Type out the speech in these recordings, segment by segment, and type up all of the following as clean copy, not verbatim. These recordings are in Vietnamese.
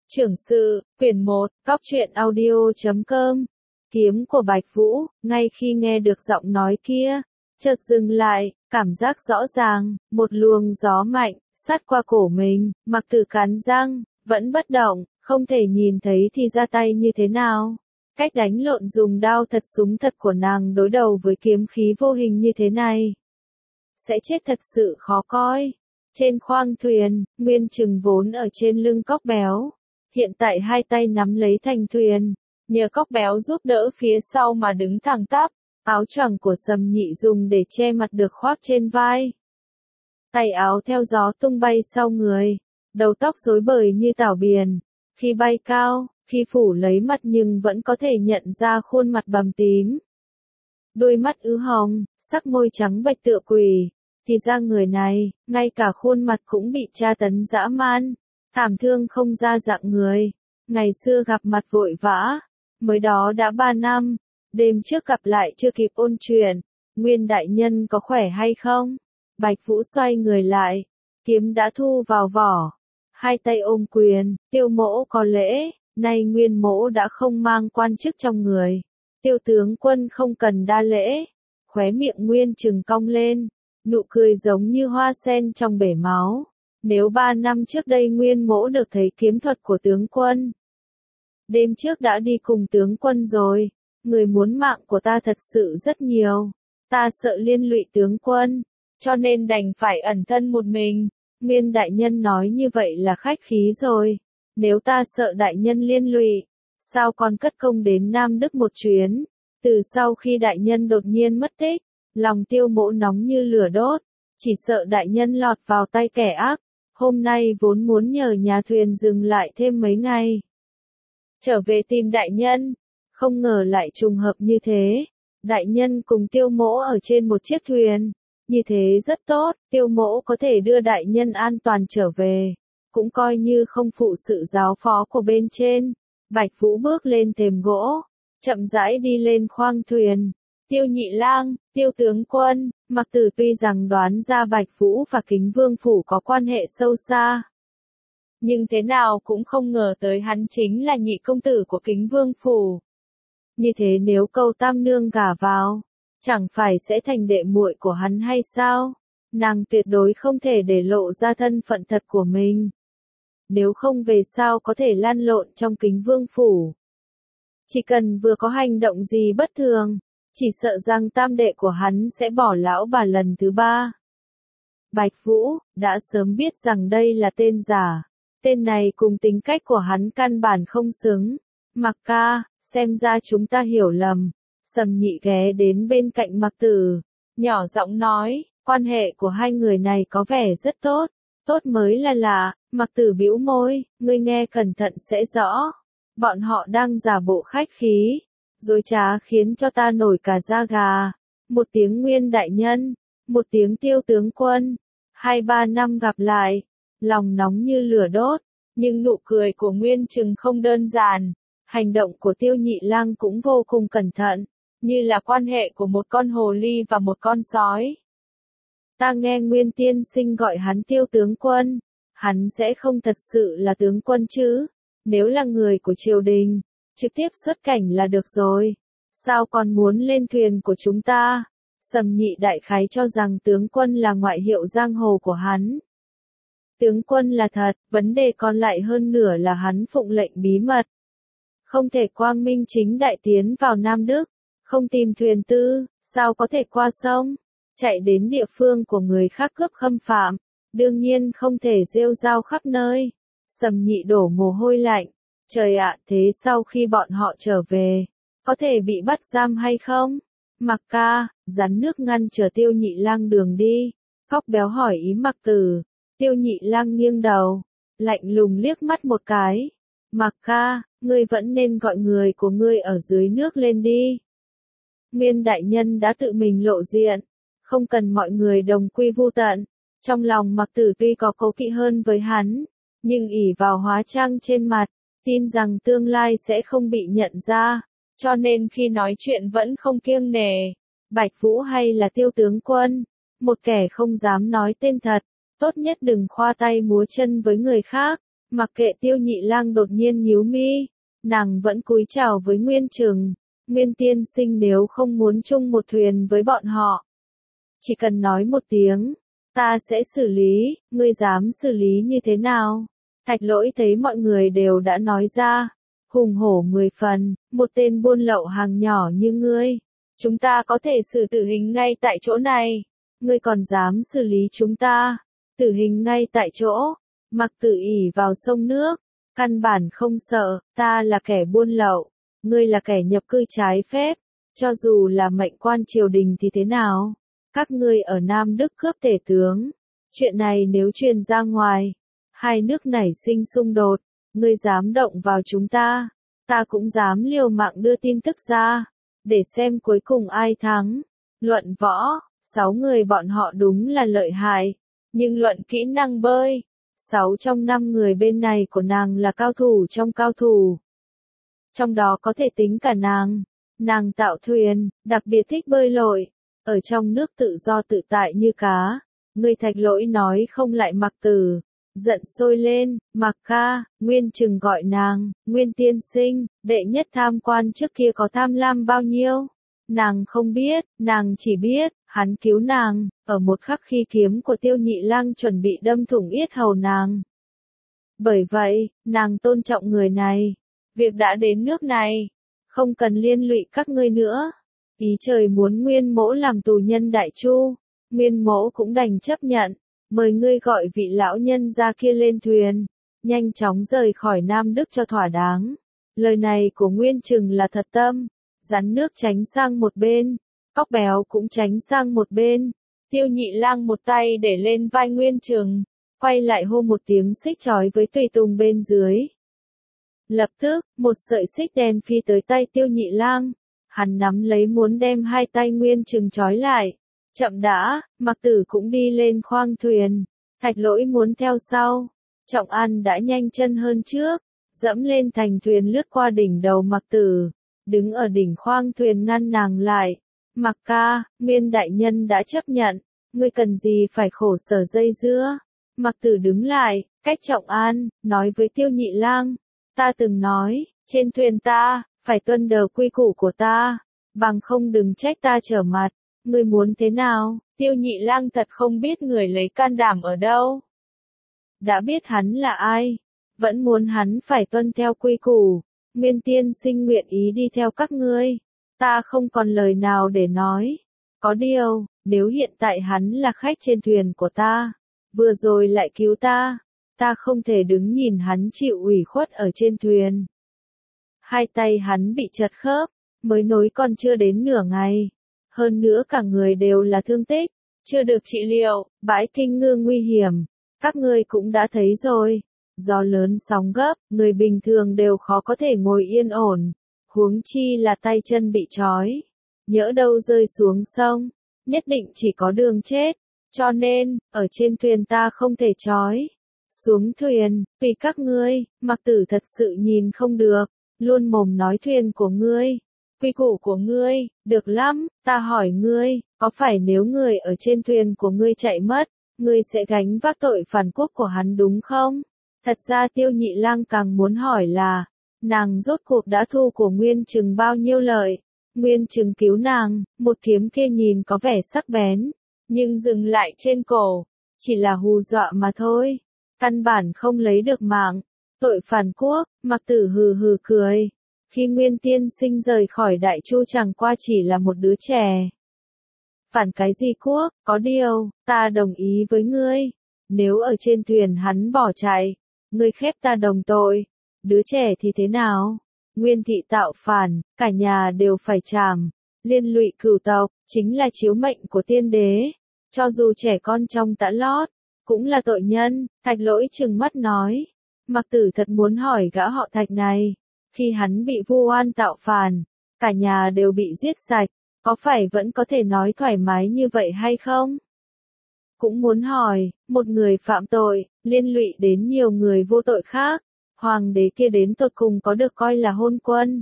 Trưởng sự, quyển 1, Cóc truyện audio.com. Kiếm của Bạch Vũ, ngay khi nghe được giọng nói kia, chợt dừng lại, cảm giác rõ ràng, một luồng gió mạnh, sát qua cổ mình, Mặc Tử cắn răng, vẫn bất động, không thể nhìn thấy thì ra tay như thế nào. Cách đánh lộn dùng đao thật súng thật của nàng đối đầu với kiếm khí vô hình như thế này, sẽ chết thật sự khó coi. Trên khoang thuyền, Nguyên Trừng vốn ở trên lưng Cóc Béo, hiện tại hai tay nắm lấy thành thuyền, nhờ Cóc Béo giúp đỡ phía sau mà đứng thẳng tắp, áo choàng của Sầm Nhị dùng để che mặt được khoác trên vai. Tay áo theo gió tung bay sau người, đầu tóc rối bời như tảo biển, khi bay cao, khi phủ lấy mặt nhưng vẫn có thể nhận ra khuôn mặt bầm tím. Đôi mắt ứ hồng, sắc môi trắng bệch tựa quỷ, thì ra người này, ngay cả khuôn mặt cũng bị tra tấn dã man, thảm thương không ra dạng người. Ngày xưa gặp mặt vội vã, mới đó đã 3 năm, đêm trước gặp lại chưa kịp ôn chuyện, Nguyên đại nhân có khỏe hay không? Bạch Vũ xoay người lại, kiếm đã thu vào vỏ, hai tay ôm quyền, Tiêu mỗ có lễ, nay Nguyên mỗ đã không mang quan chức trong người, Tiêu tướng quân không cần đa lễ. Khóe miệng Nguyên Trừng cong lên, nụ cười giống như hoa sen trong bể máu. Nếu 3 năm trước đây Nguyên mỗ được thấy kiếm thuật của tướng quân, đêm trước đã đi cùng tướng quân rồi, người muốn mạng của ta thật sự rất nhiều, ta sợ liên lụy tướng quân, cho nên đành phải ẩn thân một mình. Nguyên đại nhân nói như vậy là khách khí rồi, nếu ta sợ đại nhân liên lụy, sao còn cất công đến Nam Đức một chuyến? Từ sau khi đại nhân đột nhiên mất tích, lòng Tiêu mỗ nóng như lửa đốt, chỉ sợ đại nhân lọt vào tay kẻ ác. Hôm nay vốn muốn nhờ nhà thuyền dừng lại thêm mấy ngày, trở về tìm đại nhân, không ngờ lại trùng hợp như thế. Đại nhân cùng Tiêu mỗ ở trên một chiếc thuyền, như thế rất tốt, Tiêu mỗ có thể đưa đại nhân an toàn trở về, cũng coi như không phụ sự giáo phó của bên trên. Bạch Vũ bước lên thềm gỗ, chậm rãi đi lên khoang thuyền. Tiêu Nhị Lang, Tiêu tướng quân, Mặc Tử tuy rằng đoán ra Bạch Vũ và Kính Vương phủ có quan hệ sâu xa, nhưng thế nào cũng không ngờ tới hắn chính là nhị công tử của Kính Vương phủ. Như thế nếu Câu Tam nương gả vào, chẳng phải sẽ thành đệ muội của hắn hay sao? Nàng tuyệt đối không thể để lộ ra thân phận thật của mình. Nếu không về sao có thể lăn lộn trong Kính Vương phủ? Chỉ cần vừa có hành động gì bất thường, chỉ sợ rằng tam đệ của hắn sẽ bỏ lão bà lần thứ 3. Bạch Vũ đã sớm biết rằng đây là tên giả, tên này cùng tính cách của hắn căn bản không xứng. Mặc ca, xem ra chúng ta hiểu lầm. Sầm Nhị ghé đến bên cạnh Mặc Tử, nhỏ giọng nói, quan hệ của hai người này có vẻ rất tốt, tốt mới là lạ. Mặc Tử bĩu môi, ngươi nghe cẩn thận sẽ rõ. Bọn họ đang giả bộ khách khí, dối trá khiến cho ta nổi cả da gà. Một tiếng Nguyên đại nhân, một tiếng Tiêu tướng quân, 2-3 năm gặp lại, lòng nóng như lửa đốt, nhưng nụ cười của Nguyên Trừng không đơn giản, hành động của Tiêu Nhị Lang cũng vô cùng cẩn thận, như là quan hệ của một con hồ ly và một con sói. Ta nghe Nguyên tiên sinh gọi hắn Tiêu tướng quân, hắn sẽ không thật sự là tướng quân chứ? Nếu là người của triều đình, trực tiếp xuất cảnh là được rồi, sao còn muốn lên thuyền của chúng ta? Sầm Nhị đại khái cho rằng tướng quân là ngoại hiệu giang hồ của hắn. Tướng quân là thật, vấn đề còn lại hơn nửa là hắn phụng lệnh bí mật, không thể quang minh chính đại tiến vào Nam Đức, không tìm thuyền tư, sao có thể qua sông, chạy đến địa phương của người khác cướp khâm phạm, đương nhiên không thể rêu rao khắp nơi. Sầm Nhị đổ mồ hôi lạnh, trời ạ, thế sau khi bọn họ trở về, có thể bị bắt giam hay không? Mặc ca, rắn nước ngăn trở Tiêu Nhị Lang đường đi. Cóc Béo hỏi ý Mặc Tử. Tiêu Nhị Lang nghiêng đầu, lạnh lùng liếc mắt một cái. Mặc ca, ngươi vẫn nên gọi người của ngươi ở dưới nước lên đi. Nguyên đại nhân đã tự mình lộ diện, không cần mọi người đồng quy vu tận. Trong lòng Mặc Tử tuy có cố kỵ hơn với hắn, nhưng ỷ vào hóa trang trên mặt, tin rằng tương lai sẽ không bị nhận ra, cho nên khi nói chuyện vẫn không kiêng nể. Bạch Vũ hay là Tiêu tướng quân, một kẻ không dám nói tên thật, tốt nhất đừng khoa tay múa chân với người khác. Mặc kệ Tiêu Nhị Lang đột nhiên nhíu mi, nàng vẫn cúi chào với Nguyên Trừng. Nguyên tiên sinh nếu không muốn chung một thuyền với bọn họ, chỉ cần nói một tiếng, ta sẽ xử lý, ngươi dám xử lý như thế nào? Thạch Lỗi thấy mọi người đều đã nói ra, hùng hổ 10 phần, một tên buôn lậu hàng nhỏ như ngươi, chúng ta có thể xử tử hình ngay tại chỗ này, ngươi còn dám xử lý chúng ta, tử hình ngay tại chỗ, Mặc Tử ỷ vào sông nước, căn bản không sợ, ta là kẻ buôn lậu, ngươi là kẻ nhập cư trái phép, cho dù là mệnh quan triều đình thì thế nào? Các ngươi ở Nam Đức cướp tể tướng, chuyện này nếu truyền ra ngoài, hai nước nảy sinh xung đột, ngươi dám động vào chúng ta cũng dám liều mạng đưa tin tức ra, để xem cuối cùng ai thắng. Luận võ, 6 người bọn họ đúng là lợi hại, nhưng luận kỹ năng bơi, 6 trong 5 người bên này của nàng là cao thủ trong cao thủ. Trong đó có thể tính cả nàng tạo thuyền, đặc biệt thích bơi lội, ở trong nước tự do tự tại như cá. Người Thạch Lỗi nói không lại Mặc Tử, giận sôi lên, Mặc ca, Nguyên Trừng gọi nàng, Nguyên tiên sinh, đệ nhất tham quan trước kia có tham lam bao nhiêu? Nàng không biết, nàng chỉ biết, hắn cứu nàng, ở một khắc khi kiếm của Tiêu Nhị Lang chuẩn bị đâm thủng yết hầu nàng. Bởi vậy, nàng tôn trọng người này. Việc đã đến nước này, không cần liên lụy các ngươi nữa. Ý trời muốn Nguyên Mỗ làm tù nhân Đại Chu, Nguyên Mỗ cũng đành chấp nhận, mời ngươi gọi vị lão nhân ra kia lên thuyền, nhanh chóng rời khỏi Nam Đức cho thỏa đáng. Lời này của Nguyên Trừng là thật tâm, rắn nước tránh sang một bên, cóc béo cũng tránh sang một bên. Tiêu Nhị Lang một tay để lên vai Nguyên Trừng, quay lại hô một tiếng xích chói với tùy tùng bên dưới. Lập tức, một sợi xích đen phi tới tay Tiêu Nhị Lang, hắn nắm lấy muốn đem hai tay Nguyên Trừng trói lại. Chậm đã, Mặc Tử cũng đi lên khoang thuyền, Thạch Lỗi muốn theo sau. Trọng An đã nhanh chân hơn trước, dẫm lên thành thuyền lướt qua đỉnh đầu Mặc Tử, đứng ở đỉnh khoang thuyền ngăn nàng lại. Mặc ca, Nguyên đại nhân đã chấp nhận, ngươi cần gì phải khổ sở dây dưa. Mặc Tử đứng lại, cách Trọng An, nói với Tiêu Nhị Lang, ta từng nói, trên thuyền ta, phải tuân đầu quy củ của ta, bằng không đừng trách ta trở mặt. Ngươi muốn thế nào? Tiêu Nhị Lang thật không biết người lấy can đảm ở đâu. Đã biết hắn là ai, vẫn muốn hắn phải tuân theo quy củ. Nguyên tiên sinh nguyện ý đi theo các ngươi, ta không còn lời nào để nói. Có điều, nếu hiện tại hắn là khách trên thuyền của ta, vừa rồi lại cứu ta không thể đứng nhìn hắn chịu ủy khuất ở trên thuyền. Hai tay hắn bị chật khớp, mới nối còn chưa đến nửa ngày. Hơn nữa cả người đều là thương tích, chưa được trị liệu, bãi Kinh Ngư nguy hiểm, các ngươi cũng đã thấy rồi. Gió lớn sóng gấp, người bình thường đều khó có thể ngồi yên ổn, huống chi là tay chân bị trói. Nhỡ đâu rơi xuống sông, nhất định chỉ có đường chết, cho nên, ở trên thuyền ta không thể trói. Xuống thuyền, tùy các ngươi, Mặc Tử thật sự nhìn không được, luôn mồm nói thuyền của ngươi. Quy củ của ngươi, được lắm, ta hỏi ngươi, có phải nếu người ở trên thuyền của ngươi chạy mất, ngươi sẽ gánh vác tội phản quốc của hắn đúng không? Thật ra Tiêu Nhị Lang càng muốn hỏi là, nàng rốt cuộc đã thu của Nguyên Trừng bao nhiêu lợi? Nguyên Trừng cứu nàng, một kiếm kia nhìn có vẻ sắc bén, nhưng dừng lại trên cổ, chỉ là hù dọa mà thôi, căn bản không lấy được mạng. Tội phản quốc, Mặc Tử hừ hừ cười. Khi Nguyên tiên sinh rời khỏi Đại Chu chẳng qua chỉ là một đứa trẻ. Phản cái gì quốc, có điều, ta đồng ý với ngươi. Nếu ở trên thuyền hắn bỏ chạy, ngươi khép ta đồng tội. Đứa trẻ thì thế nào? Nguyên thị tạo phản, cả nhà đều phải trảm. Liên lụy cửu tộc, chính là chiếu mệnh của tiên đế. Cho dù trẻ con trong tã lót, cũng là tội nhân. Thạch Lỗi trừng mắt nói. Mặc Tử thật muốn hỏi gã họ Thạch này. Khi hắn bị vu oan tạo phản, cả nhà đều bị giết sạch, có phải vẫn có thể nói thoải mái như vậy hay không? Cũng muốn hỏi, một người phạm tội, liên lụy đến nhiều người vô tội khác, hoàng đế kia đến tột cùng có được coi là hôn quân.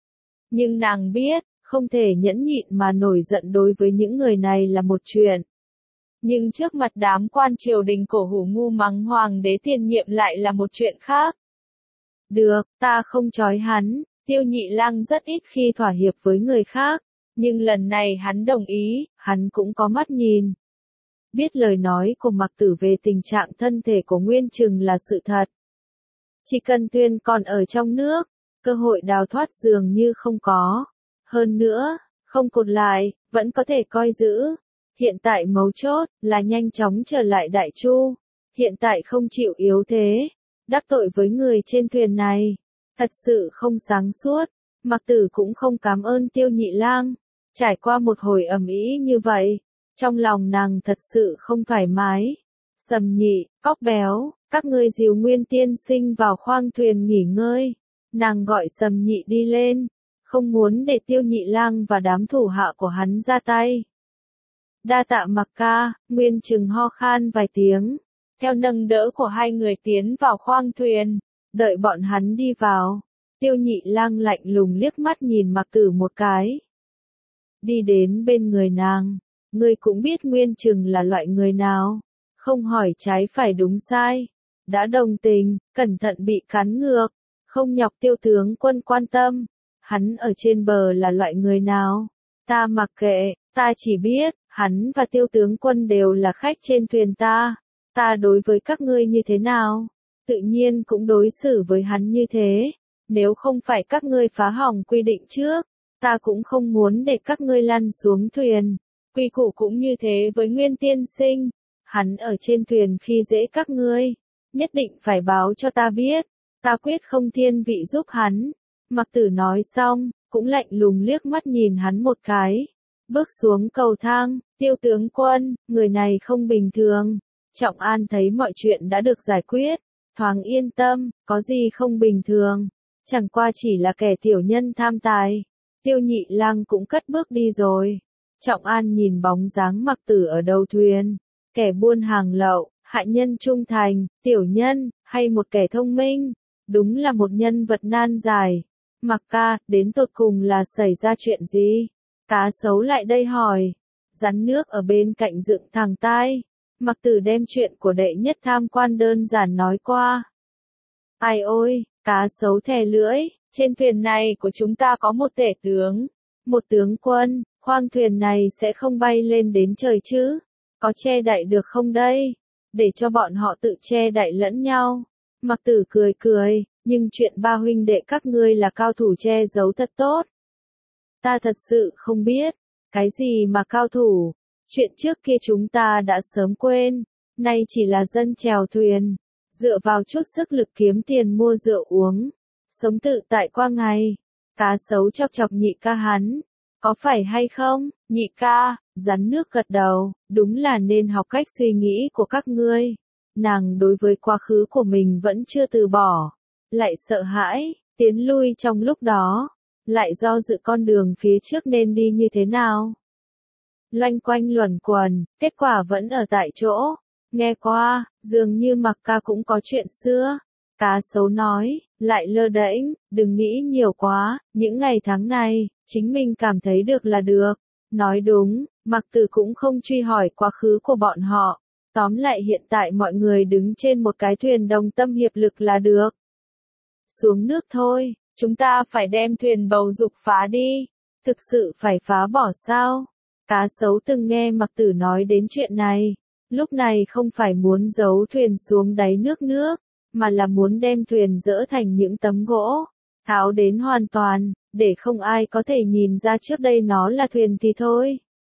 Nhưng nàng biết, không thể nhẫn nhịn mà nổi giận đối với những người này là một chuyện. Nhưng trước mặt đám quan triều đình cổ hủ ngu mắng hoàng đế tiền nhiệm lại là một chuyện khác. Được, ta không trói hắn, Tiêu Nhị Lang rất ít khi thỏa hiệp với người khác, nhưng lần này hắn đồng ý, hắn cũng có mắt nhìn. Biết lời nói của Mạc Tử về tình trạng thân thể của Nguyên Trừng là sự thật. Chỉ cần Tuyền còn ở trong nước, cơ hội đào thoát dường như không có. Hơn nữa, không cột lại, vẫn có thể coi giữ. Hiện tại mấu chốt là nhanh chóng trở lại Đại Chu. Hiện tại không chịu yếu thế, đắc tội với người trên thuyền này. Thật sự không sáng suốt. Mạc Tử cũng không cảm ơn Tiêu Nhị Lang. Trải qua một hồi ầm ĩ như vậy, trong lòng nàng thật sự không thoải mái. Sầm Nhị, Cóc Béo, các ngươi dìu Nguyên tiên sinh vào khoang thuyền nghỉ ngơi. Nàng gọi Sầm Nhị đi lên, không muốn để Tiêu Nhị Lang và đám thủ hạ của hắn ra tay. Đa tạ Mạc ca, Nguyên Trừng ho khan vài tiếng, theo nâng đỡ của hai người tiến vào khoang thuyền, đợi bọn hắn đi vào. Tiêu Nhị Lang lạnh lùng liếc mắt nhìn Mạc Tử một cái. Đi đến bên người nàng, ngươi cũng biết Nguyên Trừng là loại người nào, không hỏi trái phải đúng sai, đã đồng tình, cẩn thận bị cắn ngược, không nhọc Tiêu tướng quân quan tâm, hắn ở trên bờ là loại người nào, ta mặc kệ, ta chỉ biết, hắn và Tiêu tướng quân đều là khách trên thuyền ta đối với các ngươi như thế nào, tự nhiên cũng đối xử với hắn như thế, nếu không phải các ngươi phá hỏng quy định trước, ta cũng không muốn để các ngươi lăn xuống thuyền. Quy củ cũng như thế với Nguyên tiên sinh, hắn ở trên thuyền khi dễ các ngươi, nhất định phải báo cho ta biết, ta quyết không thiên vị giúp hắn. Mạc Tử nói xong, cũng lạnh lùng liếc mắt nhìn hắn một cái, bước xuống cầu thang. Tiêu tướng quân, người này không bình thường. Trọng An thấy mọi chuyện đã được giải quyết, thoáng yên tâm, có gì không bình thường, chẳng qua chỉ là kẻ tiểu nhân tham tài. Tiêu Nhị Lang cũng cất bước đi rồi. Trọng An nhìn bóng dáng Mạc Tử ở đầu thuyền, kẻ buôn hàng lậu, hại nhân trung thành, tiểu nhân, hay một kẻ thông minh, đúng là một nhân vật nan giải. Mạc ca, đến tột cùng là xảy ra chuyện gì? Cá Sấu lại đây hỏi. Rắn nước ở bên cạnh dựng thẳng tai. Mạc Tử đem chuyện của đệ nhất tham quan đơn giản nói qua. Ai ôi, Cá Sấu thè lưỡi, trên thuyền này của chúng ta có một tể tướng, một tướng quân, khoang thuyền này sẽ không bay lên đến trời chứ? Có che đậy được không đây? Để cho bọn họ tự che đậy lẫn nhau. Mạc Tử cười cười, nhưng chuyện ba huynh đệ các ngươi là cao thủ che giấu thật tốt. Ta thật sự không biết, cái gì mà cao thủ, chuyện trước kia chúng ta đã sớm quên, nay chỉ là dân chèo thuyền, dựa vào chút sức lực kiếm tiền mua rượu uống, sống tự tại qua ngày. Cá Sấu chọc chọc Nhị ca hắn, có phải hay không? Nhị ca, rắn nước gật đầu, đúng là nên học cách suy nghĩ của các ngươi. Nàng đối với quá khứ của mình vẫn chưa từ bỏ, lại sợ hãi, tiến lui trong lúc đó, lại do dự con đường phía trước nên đi như thế nào. Loanh quanh luẩn quẩn, kết quả vẫn ở tại chỗ. Nghe qua, dường như Mạc ca cũng có chuyện xưa. Cá Sấu nói, lại lơ đễnh, đừng nghĩ nhiều quá, những ngày tháng này, chính mình cảm thấy được là được. Nói đúng, Mạc Tử cũng không truy hỏi quá khứ của bọn họ. Tóm lại hiện tại mọi người đứng trên một cái thuyền đồng tâm hiệp lực là được. Xuống nước thôi, chúng ta phải đem thuyền bầu dục phá đi. Thực sự phải phá bỏ sao? Cá Sấu từng nghe Mạc Tử nói đến chuyện này. Lúc này không phải muốn giấu thuyền xuống đáy nước, mà là muốn đem thuyền dỡ thành những tấm gỗ, tháo đến hoàn toàn, để không ai có thể nhìn ra trước đây nó là thuyền thì thôi.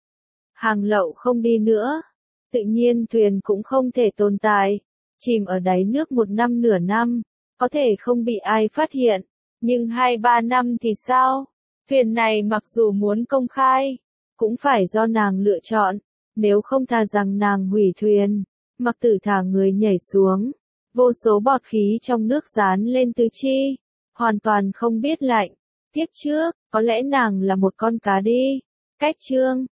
Hàng lậu không đi nữa, tự nhiên thuyền cũng không thể tồn tại, chìm ở đáy nước một năm nửa năm, có thể không bị ai phát hiện, nhưng 2-3 năm thì sao? Thuyền này mặc dù muốn công khai, cũng phải do nàng lựa chọn, nếu không thà rằng nàng hủy thuyền. Mạc Tử thả người nhảy xuống, vô số bọt khí trong nước dán lên tứ chi, hoàn toàn không biết lạnh. Tiếp trước, có lẽ nàng là một con cá đi. Cách chương